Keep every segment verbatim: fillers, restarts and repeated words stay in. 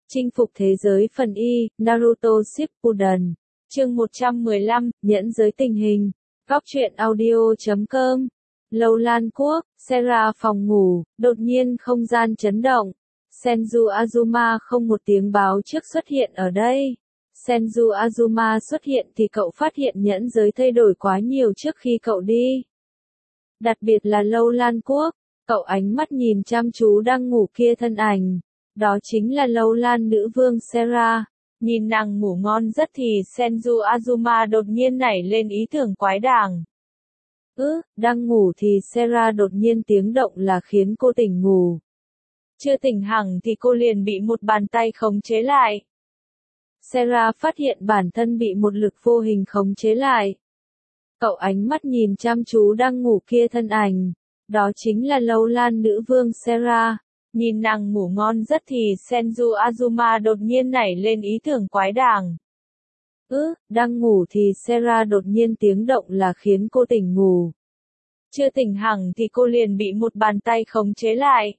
Chinh phục thế giới phần Y, Naruto Shippuden. Chương một trăm mười lăm, nhẫn giới tình hình. Góc truyện audio chấm com. Lâu Lan Quốc, Sera phòng ngủ, đột nhiên không gian chấn động. Senju Azuma không một tiếng báo trước xuất hiện ở đây. Senju Azuma xuất hiện thì cậu phát hiện nhẫn giới thay đổi quá nhiều trước khi cậu đi. Đặc biệt là Lâu Lan Quốc, cậu ánh mắt nhìn chăm chú đang ngủ kia thân ảnh. Đó chính là Lâu Lan nữ vương Sera. Nhìn nàng ngủ ngon giấc thì Senju Azuma đột nhiên nảy lên ý tưởng quái đàng. Ứ, đang ngủ thì Sera đột nhiên tiếng động là khiến cô tỉnh ngủ. Chưa tỉnh hẳn thì cô liền bị một bàn tay khống chế lại. Sera phát hiện bản thân bị một lực vô hình khống chế lại. Cậu ánh mắt nhìn chăm chú đang ngủ kia thân ảnh. Đó chính là Lâu Lan nữ vương Sera. Nhìn nàng ngủ ngon giấc thì Senju Azuma đột nhiên nảy lên ý tưởng quái đàng. Ứ, đang ngủ thì Sera đột nhiên tiếng động là khiến cô tỉnh ngủ. Chưa tỉnh hẳn thì cô liền bị một bàn tay khống chế lại.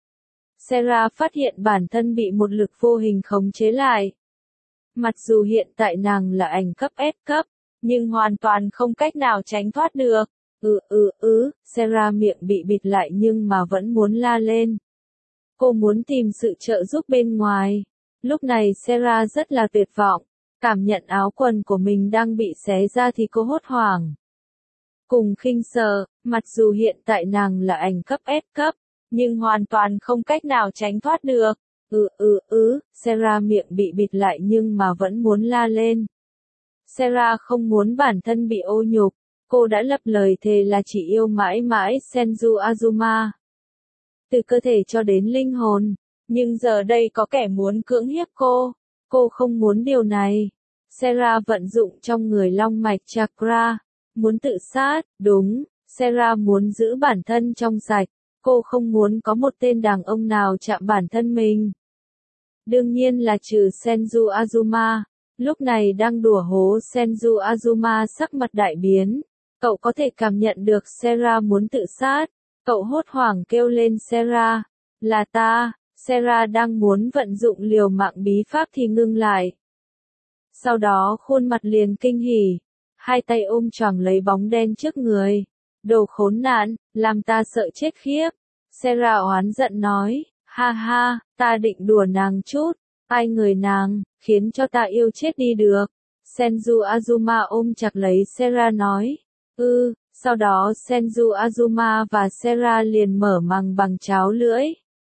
Sera phát hiện bản thân bị một lực vô hình khống chế lại. Mặc dù hiện tại nàng là ảnh cấp S cấp, nhưng hoàn toàn không cách nào tránh thoát được. Ừ ừ ừ, Sera miệng bị bịt lại nhưng mà vẫn muốn la lên. Cô muốn tìm sự trợ giúp bên ngoài. Lúc này Sera rất là tuyệt vọng. Cảm nhận áo quần của mình đang bị xé ra thì cô hốt hoảng. Cùng khinh sợ, mặc dù hiện tại nàng là ảnh cấp S cấp, nhưng hoàn toàn không cách nào tránh thoát được. Ừ ừ ừ, Sera miệng bị bịt lại nhưng mà vẫn muốn la lên. Sera không muốn bản thân bị ô nhục. Cô đã lập lời thề là chỉ yêu mãi mãi Senju Azuma. Từ cơ thể cho đến linh hồn. Nhưng giờ đây có kẻ muốn cưỡng hiếp cô. Cô không muốn điều này. Sera vận dụng trong người long mạch chakra. Muốn tự sát, đúng. Sera muốn giữ bản thân trong sạch. Cô không muốn có một tên đàn ông nào chạm bản thân mình. Đương nhiên là trừ Senju Azuma. Lúc này đang đùa hố Senju Azuma sắc mặt đại biến. Cậu có thể cảm nhận được Sera muốn tự sát. Cậu hốt hoảng kêu lên Sera. Là ta. Sera đang muốn vận dụng liều mạng bí pháp thì ngưng lại. Sau đó khuôn mặt liền kinh hỉ. Hai tay ôm choàng lấy bóng đen trước người. Đồ khốn nạn, làm ta sợ chết khiếp. Sera oán giận nói. Ha ha, ta định đùa nàng chút. Ai người nàng, khiến cho ta yêu chết đi được. Senju Azuma ôm chặt lấy Sera nói. Ừ, sau đó Senju Azuma và Sera liền mở mằng bằng cháo lưỡi.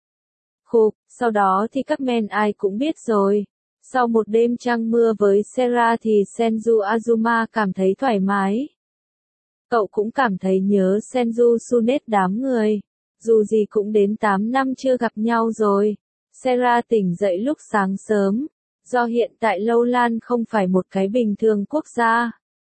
Khục, sau đó thì các men ai cũng biết rồi. Sau một đêm trăng mưa với Sera thì Senju Azuma cảm thấy thoải mái. Cậu cũng cảm thấy nhớ Senju Tsunade đám người. Dù gì cũng đến tám năm chưa gặp nhau rồi. Sera tỉnh dậy lúc sáng sớm. Do hiện tại Lâu Lan không phải một cái bình thường quốc gia.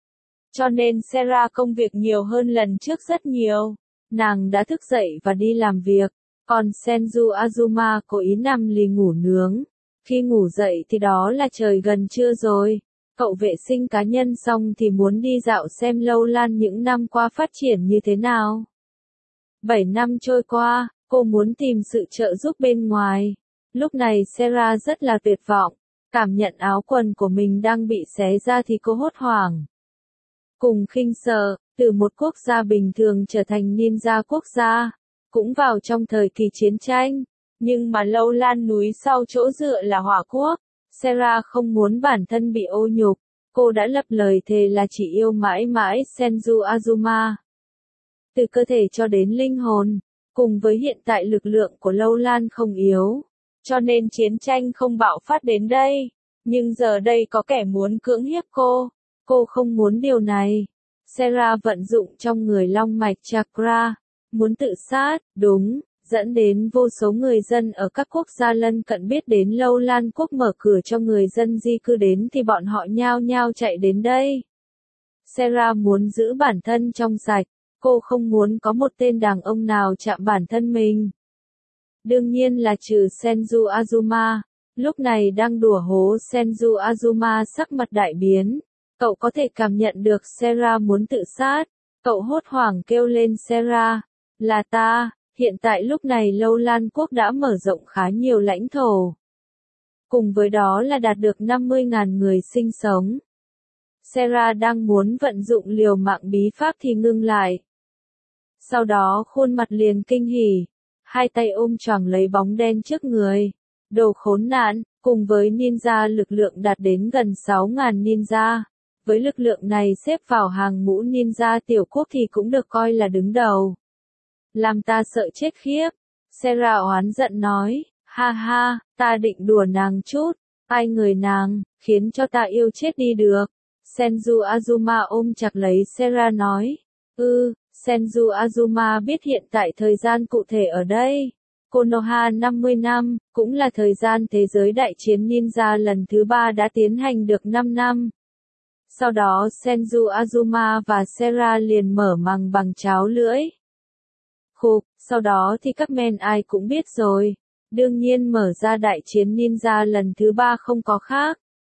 Cho nên Sera công việc nhiều hơn lần trước rất nhiều. Nàng đã thức dậy và đi làm việc. Còn Senju Azuma cố ý nằm lì ngủ nướng. Khi ngủ dậy thì đó là trời gần trưa rồi. Cậu vệ sinh cá nhân xong thì muốn đi dạo xem Lâu Lan những năm qua phát triển như thế nào. Bảy năm trôi qua, cô muốn tìm sự trợ giúp bên ngoài. Lúc này Sera rất là tuyệt vọng. Cảm nhận áo quần của mình đang bị xé ra thì cô hốt hoảng. Cùng khinh sợ, từ một quốc gia bình thường trở thành ninja quốc gia. Cũng vào trong thời kỳ chiến tranh. Nhưng mà Lâu Lan núi sau chỗ dựa là Hỏa Quốc. Sera không muốn bản thân bị ô nhục. Cô đã lập lời thề là chỉ yêu mãi mãi Senju Azuma. Từ cơ thể cho đến linh hồn. Cùng với hiện tại lực lượng của Lâu Lan không yếu. Cho nên chiến tranh không bạo phát đến đây. Nhưng giờ đây có kẻ muốn cưỡng hiếp cô. Cô không muốn điều này. Sera vận dụng trong người long mạch chakra. Muốn tự sát, đúng. Dẫn đến vô số người dân ở các quốc gia lân cận biết đến Lâu Lan Quốc mở cửa cho người dân di cư đến thì bọn họ nhao nhao chạy đến đây. Sera muốn giữ bản thân trong sạch. Cô không muốn có một tên đàn ông nào chạm bản thân mình. Đương nhiên là trừ Senju Azuma. Lúc này đang đùa hố Senju Azuma sắc mặt đại biến. Cậu có thể cảm nhận được Sera muốn tự sát. Cậu hốt hoảng kêu lên Sera. Là ta. Hiện tại lúc này Lâu Lan Quốc đã mở rộng khá nhiều lãnh thổ. cùng với đó là đạt được năm mươi nghìn người sinh sống. Sarah đang muốn vận dụng liều mạng bí pháp thì ngưng lại. Sau đó khuôn mặt liền kinh hỉ, hai tay ôm choàng lấy bóng đen trước người. Đồ khốn nạn, cùng với ninja lực lượng đạt đến gần sáu nghìn ninja. Với lực lượng này xếp vào hàng ngũ ninja tiểu quốc thì cũng được coi là đứng đầu. Làm ta sợ chết khiếp. Sarah oán giận nói, ha ha, ta định đùa nàng chút, ai người nàng, khiến cho ta yêu chết đi được. Senju Azuma ôm chặt lấy Sarah nói, ư, Senju Azuma biết hiện tại thời gian cụ thể ở đây. Konoha năm mươi năm, cũng là thời gian thế giới đại chiến ninja lần thứ ba đã tiến hành được năm năm. Sau đó Senju Azuma và Sarah liền mở mằng bằng cháo lưỡi. Khục, sau đó thì các men ai cũng biết rồi. Đương nhiên mở ra đại chiến ninja lần thứ ba không có khác.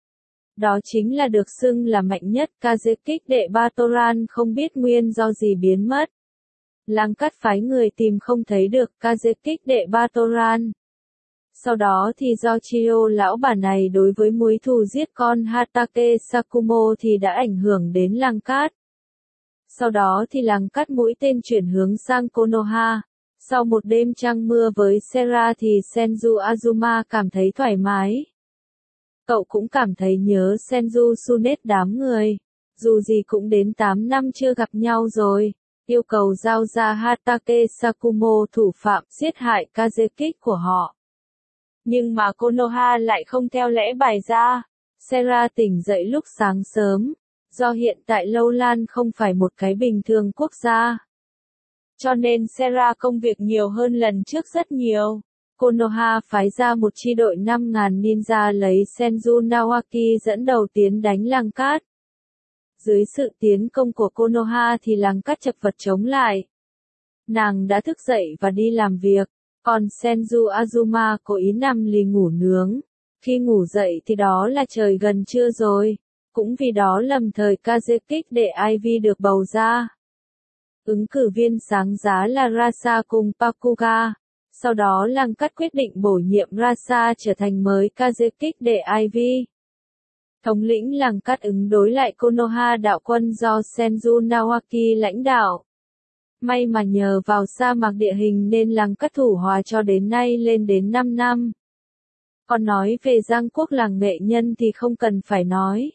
Đó chính là được xưng là mạnh nhất Kazekik đệ Batoran không biết nguyên do gì biến mất. Lăng Cát phái người tìm không thấy được Kazekik đệ Batoran. Sau đó thì do Chiyo lão bà này đối với mối thù giết con Hatake Sakumo thì đã ảnh hưởng đến Lăng Cát. Sau đó thì Lăng Cát mũi tên chuyển hướng sang Konoha. Sau một đêm trăng mưa với Sarah thì Senju Azuma cảm thấy thoải mái. Cậu cũng cảm thấy nhớ Senju Tsunet đám người. Dù gì cũng đến tám năm chưa gặp nhau rồi. Yêu cầu giao ra Hatake Sakumo thủ phạm giết hại Kazekik của họ. Nhưng mà Konoha lại không theo lẽ bài ra. Sarah tỉnh dậy lúc sáng sớm. Do hiện tại Lâu Lan không phải một cái bình thường quốc gia. Cho nên Sarah công việc nhiều hơn lần trước rất nhiều. Konoha phái ra một chi đội năm nghìn ninja lấy Senju Nawaki dẫn đầu tiến đánh Lăng Cát. Dưới sự tiến công của Konoha thì Lăng Cát chật vật chống lại. Nàng đã thức dậy và đi làm việc, còn Senju Azuma cố ý nằm lì ngủ nướng. Khi ngủ dậy thì đó là trời gần trưa rồi, cũng vì đó lầm thời Kazekik đệ Ivy được bầu ra. Ứng cử viên sáng giá là Rasa cùng Pakuga. Sau đó Lăng Cát quyết định bổ nhiệm Rasa trở thành mới Kazekik đệ Ivy. Thống lĩnh Lăng Cát ứng đối lại Konoha đạo quân do Senju Nawaki lãnh đạo. May mà nhờ vào sa mạc địa hình nên Lăng Cát thủ hòa cho đến nay lên đến năm năm. Còn nói về Giang quốc làng nghệ nhân thì không cần phải nói.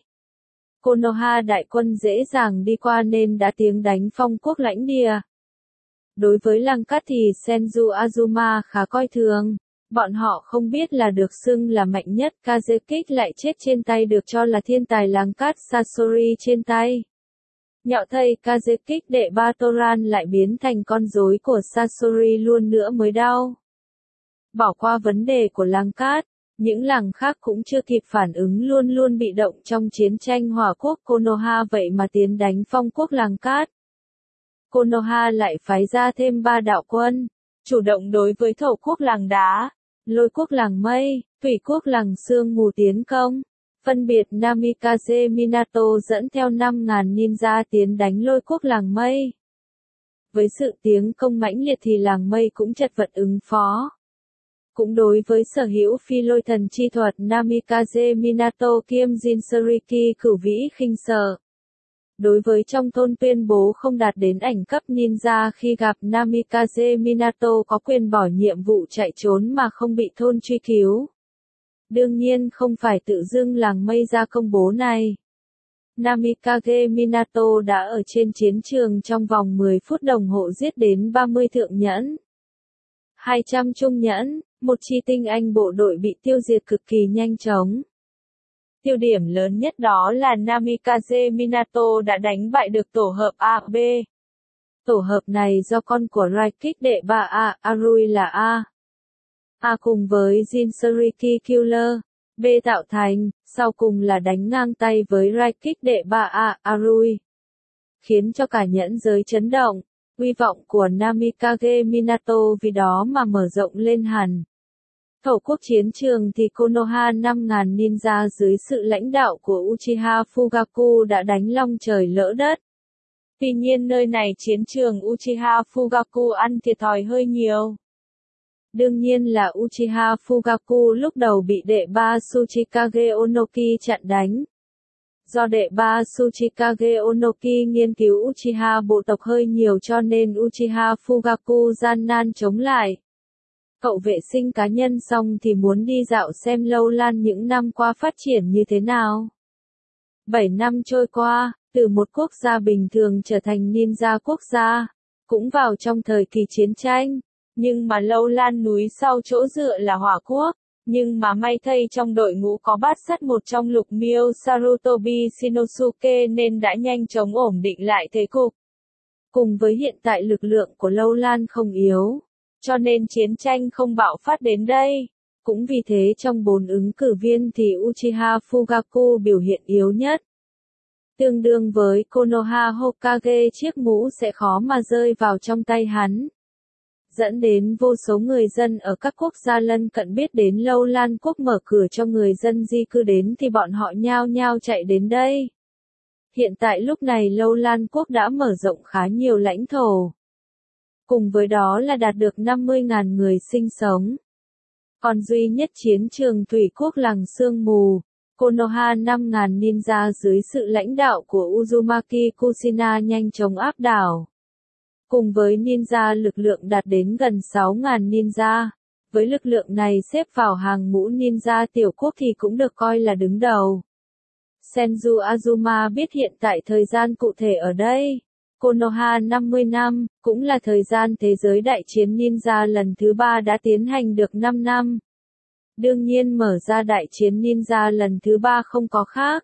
Konoha đại quân dễ dàng đi qua nên đã tiếng đánh phong quốc lãnh địa. Đối với Lăng Cát thì Senju Azuma khá coi thường. Bọn họ không biết là được xưng là mạnh nhất Kazekik lại chết trên tay được cho là thiên tài Lăng Cát Sasori trên tay. Nhạo thay Kazekik đệ Batoran lại biến thành con rối của Sasori luôn nữa mới đau. Bỏ qua vấn đề của Lăng Cát, những làng khác cũng chưa kịp phản ứng luôn luôn bị động trong chiến tranh hỏa quốc Konoha vậy mà tiến đánh phong quốc Lăng Cát. Konoha lại phái ra thêm ba đạo quân, chủ động đối với thổ quốc làng đá, lôi quốc làng mây, thủy quốc làng sương mù tiến công. Phân biệt Namikaze Minato dẫn theo năm nghìn ninja tiến đánh lôi quốc làng mây. Với sự tiến công mãnh liệt thì làng mây cũng chật vật ứng phó. Cũng đối với sở hữu phi lôi thần chi thuật Namikaze Minato kiêm Jinsuriki cửu vĩ khinh sợ. Đối với trong thôn tuyên bố không đạt đến ảnh cấp ninja khi gặp Namikaze Minato có quyền bỏ nhiệm vụ chạy trốn mà không bị thôn truy cứu. Đương nhiên không phải tự dưng làng mây ra công bố này. Namikaze Minato đã ở trên chiến trường trong vòng mười phút đồng hồ giết đến ba mươi thượng nhẫn, hai trăm trung nhẫn, một chi tinh anh bộ đội bị tiêu diệt cực kỳ nhanh chóng. Tiêu điểm lớn nhất đó là Namikaze Minato đã đánh bại được tổ hợp A B. Tổ hợp này do con của Raikik đệ ba A, Arui là A. A cùng với Jinsuriki Killer, B tạo thành, sau cùng là đánh ngang tay với Raikik đệ ba A, Arui. Khiến cho cả nhẫn giới chấn động, uy vọng của Namikaze Minato vì đó mà mở rộng lên hẳn. Thổ quốc chiến trường thì Konoha năm nghìn ninja dưới sự lãnh đạo của Uchiha Fugaku đã đánh long trời lỡ đất. Tuy nhiên nơi này chiến trường Uchiha Fugaku ăn thiệt thòi hơi nhiều. Đương nhiên là Uchiha Fugaku lúc đầu bị đệ ba Tsuchikage Onoki chặn đánh. Do đệ ba Tsuchikage Onoki nghiên cứu Uchiha bộ tộc hơi nhiều cho nên Uchiha Fugaku gian nan chống lại. Cậu vệ sinh cá nhân xong thì muốn đi dạo xem Lâu Lan những năm qua phát triển như thế nào. Bảy năm trôi qua, từ một quốc gia bình thường trở thành ninja quốc gia, cũng vào trong thời kỳ chiến tranh. Nhưng mà Lâu Lan núi sau chỗ dựa là Hỏa Quốc, nhưng mà may thay trong đội ngũ có bát sắt một trong Lục Miêu Sarutobi Shinosuke nên đã nhanh chóng ổn định lại thế cục. Cùng với hiện tại lực lượng của Lâu Lan không yếu, cho nên chiến tranh không bạo phát đến đây. Cũng vì thế trong bốn ứng cử viên thì Uchiha Fugaku biểu hiện yếu nhất. Tương đương với Konoha Hokage, chiếc mũ sẽ khó mà rơi vào trong tay hắn. Dẫn đến vô số người dân ở các quốc gia lân cận biết đến Lâu Lan quốc mở cửa cho người dân di cư đến thì bọn họ nhao nhao chạy đến đây. Hiện tại lúc này Lâu Lan quốc đã mở rộng khá nhiều lãnh thổ. Cùng với đó là đạt được năm mươi nghìn người sinh sống. Còn duy nhất chiến trường thủy quốc làng sương mù, Konoha năm nghìn ninja dưới sự lãnh đạo của Uzumaki Kushina nhanh chóng áp đảo. Cùng với ninja lực lượng đạt đến gần sáu nghìn ninja, với lực lượng này xếp vào hàng ngũ ninja tiểu quốc thì cũng được coi là đứng đầu. Senju Azuma biết hiện tại thời gian cụ thể ở đây. Konoha năm mươi năm, cũng là thời gian thế giới đại chiến ninja lần thứ ba đã tiến hành được năm năm. Đương nhiên mở ra đại chiến ninja lần thứ ba không có khác.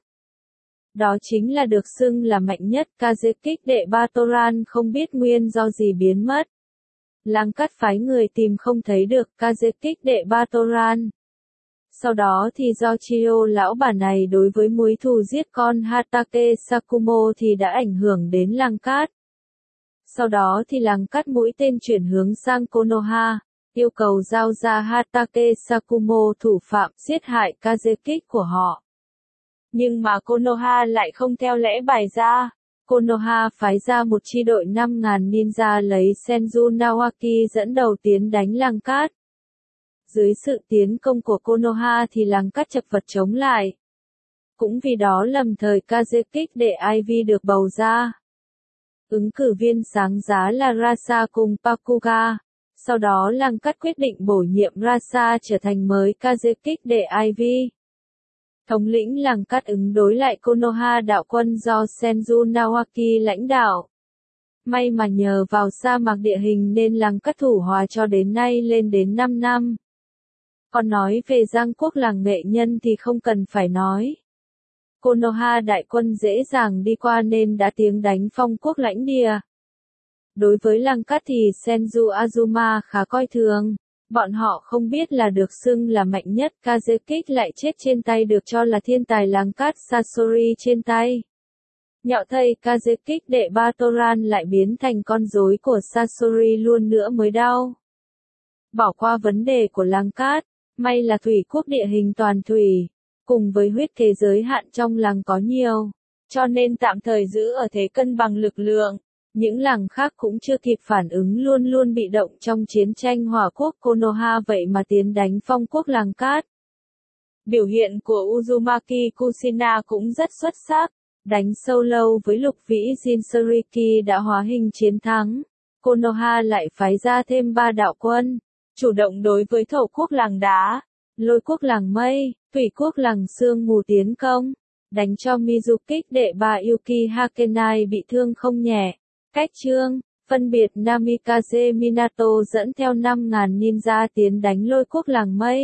Đó chính là được xưng là mạnh nhất Kazekik đệ ba Toran không biết nguyên do gì biến mất. Lăng Cắt phái người tìm không thấy được Kazekik đệ ba Toran. Sau đó thì do Chiyo lão bà này đối với mối thù giết con Hatake Sakumo thì đã ảnh hưởng đến Lăng Cát. Sau đó thì Lăng Cát mũi tên chuyển hướng sang Konoha, yêu cầu giao ra Hatake Sakumo thủ phạm giết hại Kazekik của họ. Nhưng mà Konoha lại không theo lẽ bài ra. Konoha phái ra một chi đội năm nghìn ninja lấy Senju Nawaki dẫn đầu tiến đánh Lăng Cát. Dưới sự tiến công của Konoha thì Lăng Cát chật vật chống lại. Cũng vì đó lầm thời Kazekik đệ Ivy được bầu ra. Ứng cử viên sáng giá là Rasa cùng Pakuga. Sau đó Lăng Cát quyết định bổ nhiệm Rasa trở thành mới Kazekik đệ Ivy. Thống lĩnh Lăng Cát ứng đối lại Konoha đạo quân do Senju Nawaki lãnh đạo. May mà nhờ vào sa mạc địa hình nên Lăng Cát thủ hòa cho đến nay lên đến năm năm. Còn nói về Giang quốc làng nghệ nhân thì không cần phải nói. Konoha đại quân dễ dàng đi qua nên đã tiếng đánh phong quốc lãnh địa. Đối với Lăng Cát thì Senju Azuma khá coi thường. Bọn họ không biết là được xưng là mạnh nhất Kazekik lại chết trên tay được cho là thiên tài Lăng Cát Sasori trên tay. Nhạo thay Kazekik đệ ba Toran lại biến thành con rối của Sasori luôn nữa mới đau. Bỏ qua vấn đề của Lăng Cát, may là thủy quốc địa hình toàn thủy, cùng với huyết kế giới hạn trong làng có nhiều, cho nên tạm thời giữ ở thế cân bằng lực lượng. Những làng khác cũng chưa kịp phản ứng luôn luôn bị động trong chiến tranh Hỏa quốc Konoha vậy mà tiến đánh phong quốc Lăng Cát. Biểu hiện của Uzumaki Kushina cũng rất xuất sắc, đánh sâu lâu với lục vĩ Jinsuriki đã hóa hình chiến thắng. Konoha lại phái ra thêm ba đạo quân, chủ động đối với thổ quốc làng đá, lôi quốc làng mây, thủy quốc làng sương mù tiến công, đánh cho Mizukik đệ ba Yuki Hakenai bị thương không nhẹ. Cách chương, phân biệt Namikaze Minato dẫn theo năm nghìn ninja tiến đánh lôi quốc làng mây.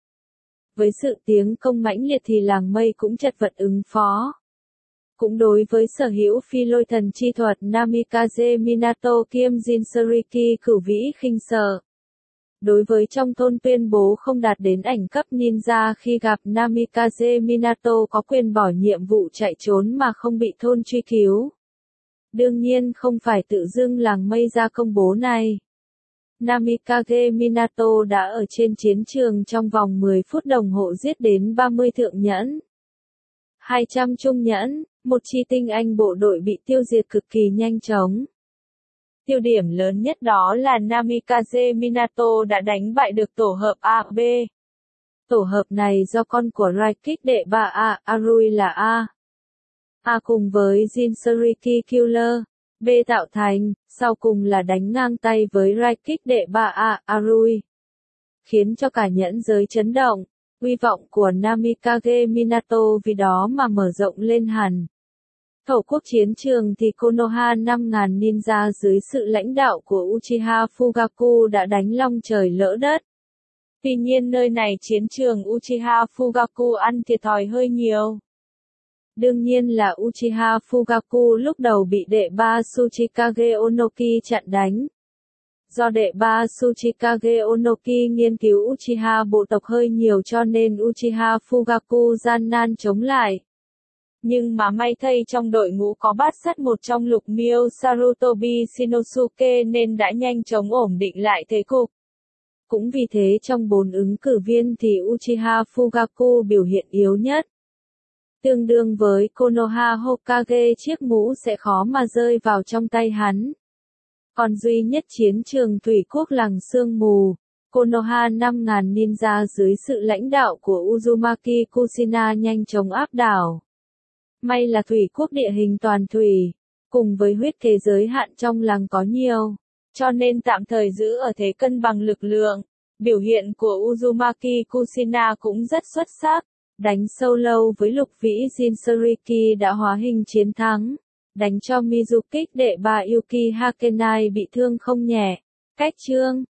Với sự tiến công mãnh liệt thì làng mây cũng chật vật ứng phó. Cũng đối với sở hữu phi lôi thần chi thuật Namikaze Minato kiêm Jinsuriki cửu vĩ khinh sợ. Đối với trong thôn tuyên bố không đạt đến ảnh cấp ninja khi gặp Namikaze Minato có quyền bỏ nhiệm vụ chạy trốn mà không bị thôn truy cứu. Đương nhiên không phải tự dưng làng mây ra công bố này. Namikaze Minato đã ở trên chiến trường trong vòng mười phút đồng hồ giết đến ba mươi thượng nhẫn, hai trăm trung nhẫn, một chi tinh anh bộ đội bị tiêu diệt cực kỳ nhanh chóng. Tiêu điểm lớn nhất đó là Namikaze Minato đã đánh bại được tổ hợp A B. Tổ hợp này do con của Raikik đệ ba A, Arui là A. A cùng với Jinchuriki Killer, B tạo thành, sau cùng là đánh ngang tay với Raikik đệ ba A, Arui. Khiến cho cả nhẫn giới chấn động, uy vọng của Namikaze Minato vì đó mà mở rộng lên hẳn. Thổ quốc chiến trường thì Konoha năm nghìn ninja dưới sự lãnh đạo của Uchiha Fugaku đã đánh long trời lỡ đất. Tuy nhiên nơi này chiến trường Uchiha Fugaku ăn thiệt thòi hơi nhiều. Đương nhiên là Uchiha Fugaku lúc đầu bị đệ ba Tsuchikage Onoki chặn đánh. Do đệ ba Tsuchikage Onoki nghiên cứu Uchiha bộ tộc hơi nhiều cho nên Uchiha Fugaku gian nan chống lại. Nhưng mà may thay trong đội ngũ có bát sắt một trong lục miêu Sarutobi Shinosuke nên đã nhanh chóng ổn định lại thế cục. Cũng vì thế trong bốn ứng cử viên thì Uchiha Fugaku biểu hiện yếu nhất. Tương đương với Konoha Hokage chiếc mũ sẽ khó mà rơi vào trong tay hắn. Còn duy nhất chiến trường thủy quốc làng sương mù, Konoha năm nghìn ninja dưới sự lãnh đạo của Uzumaki Kushina nhanh chóng áp đảo. May là thủy quốc địa hình toàn thủy, cùng với huyết kế giới hạn trong làng có nhiều, cho nên tạm thời giữ ở thế cân bằng lực lượng. Biểu hiện của Uzumaki Kushina cũng rất xuất sắc, đánh sâu lâu với lục vĩ Jinchuriki đã hóa hình chiến thắng, đánh cho Mizukik đệ ba Yuki Hakenai bị thương không nhẹ. Cách chương